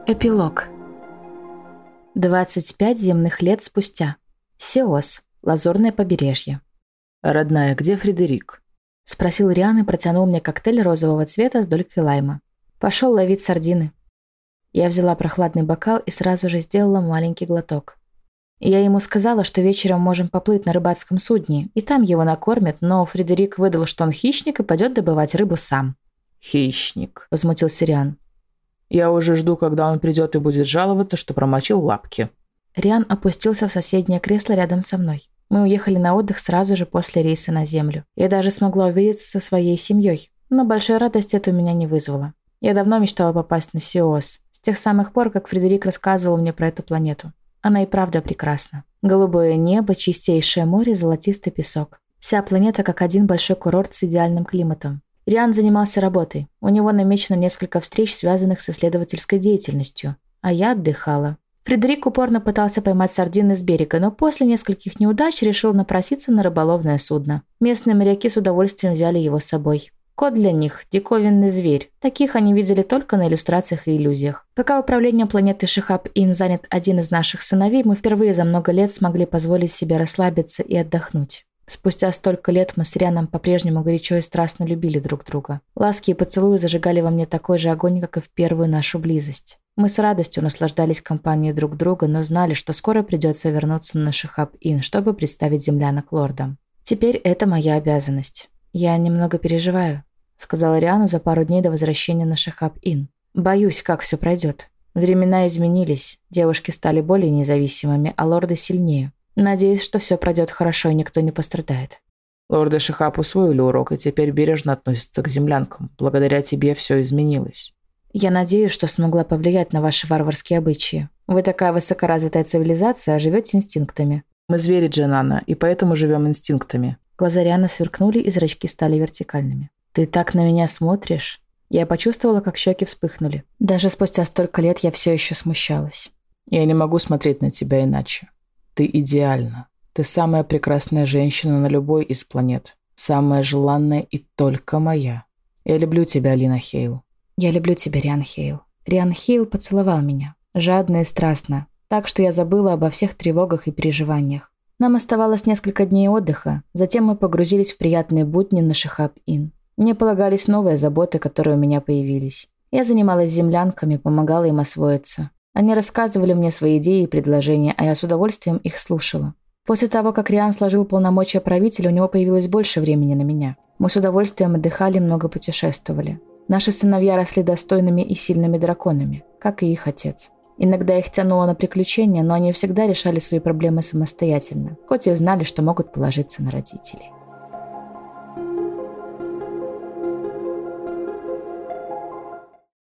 Эпилог. 25 земных лет спустя. Сеос. Лазурное побережье. «Родная, где Фредерик?» — спросил Риан и протянул мне коктейль розового цвета с долькой лайма. Пошел ловить сардины. Я взяла прохладный бокал и сразу же сделала маленький глоток. Я ему сказала, что вечером можем поплыть на рыбацком судне, и там его накормят, но Фредерик выдал, что он хищник и пойдет добывать рыбу сам. «Хищник», — возмутился Риан. «Я уже жду, когда он придет и будет жаловаться, что промочил лапки». Риан опустился в соседнее кресло рядом со мной. Мы уехали на отдых сразу же после рейса на Землю. Я даже смогла увидеться со своей семьей, но большой радости это у меня не вызвало. Я давно мечтала попасть на Сеос, с тех самых пор, как Фредерик рассказывал мне про эту планету. Она и правда прекрасна. Голубое небо, чистейшее море, золотистый песок. Вся планета как один большой курорт с идеальным климатом. Риан занимался работой. У него намечено несколько встреч, связанных с исследовательской деятельностью. А я отдыхала. Фредерик упорно пытался поймать сардины с берега, но после нескольких неудач решил напроситься на рыболовное судно. Местные моряки с удовольствием взяли его с собой. Кот для них – диковинный зверь. Таких они видели только на иллюстрациях и иллюзиях. Пока управлением планеты Шихаб-Ин занят один из наших сыновей, мы впервые за много лет смогли позволить себе расслабиться и отдохнуть. Спустя столько лет мы с Рианом по-прежнему горячо и страстно любили друг друга. Ласки и поцелуи зажигали во мне такой же огонь, как и в первую нашу близость. Мы с радостью наслаждались компанией друг друга, но знали, что скоро придется вернуться на Шихаб-Ин, чтобы представить землянок лордам. Теперь это моя обязанность. Я немного переживаю, сказала Риану за пару дней до возвращения на Шихаб-Ин. Боюсь, как все пройдет. Времена изменились, девушки стали более независимыми, а лорды сильнее. Надеюсь, что все пройдет хорошо и никто не пострадает. Лорды Шихаб усвоили урок и теперь бережно относятся к землянкам. Благодаря тебе все изменилось. Я надеюсь, что смогла повлиять на ваши варварские обычаи. Вы такая высокоразвитая цивилизация, а живете инстинктами. Мы звери, Дженана, и поэтому живем инстинктами. Глаза Риана сверкнули, и зрачки стали вертикальными. Ты так на меня смотришь. Я почувствовала, как щеки вспыхнули. Даже спустя столько лет я все еще смущалась. Я не могу смотреть на тебя иначе. Ты идеальна. Ты самая прекрасная женщина на любой из планет. Самая желанная и только моя. Я люблю тебя, Алина Хейл. Я люблю тебя, Риан Хейл. Риан Хейл поцеловал меня. Жадно и страстно. Так что я забыла обо всех тревогах и переживаниях. Нам оставалось несколько дней отдыха. Затем мы погрузились в приятные будни на Шихаб-Ин. Мне полагались новые заботы, которые у меня появились. Я занималась землянками, помогала им освоиться. Они рассказывали мне свои идеи и предложения, а я с удовольствием их слушала. После того, как Риан сложил полномочия правителя, у него появилось больше времени на меня. Мы с удовольствием отдыхали, много путешествовали. Наши сыновья росли достойными и сильными драконами, как и их отец. Иногда их тянуло на приключения, но они всегда решали свои проблемы самостоятельно, хоть и знали, что могут положиться на родителей.